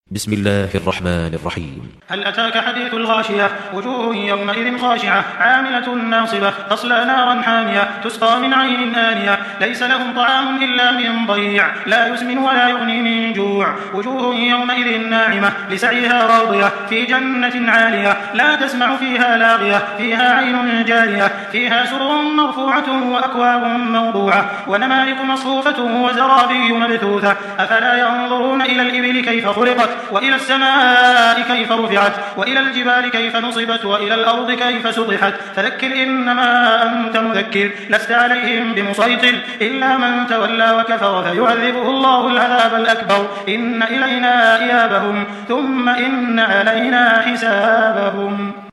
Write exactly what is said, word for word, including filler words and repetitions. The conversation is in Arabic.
بسم الله الرحمن الرحيم. هل أتاك حديث الغاشية؟ وجوه يومئذ خاشعة عاملة ناصبة تصلى نارا حامية تسقى من عين آنية ليس لهم طعام إلا من ضيع لا يسمن ولا يغني من جوع. وجوه يومئذ ناعمة لسعيها راضية في جنة عالية لا تسمع فيها لاغية فيها عين جارية فيها سرر مرفوعة وأكواب موضوعة ونمارق مصفوفة وزرابي مبثوثة. أفلا ينظرون إلى الإبل كيف خلقت وإلى السماء كيف رفعت وإلى الجبال كيف نصبت وإلى الأرض كيف سطحت. فذكر إنما أنت مذكر لست عليهم بمسيطر إلا من تولى وكفر فيعذبه الله العذاب الأكبر. إن إلينا إيابهم ثم إن علينا حسابهم.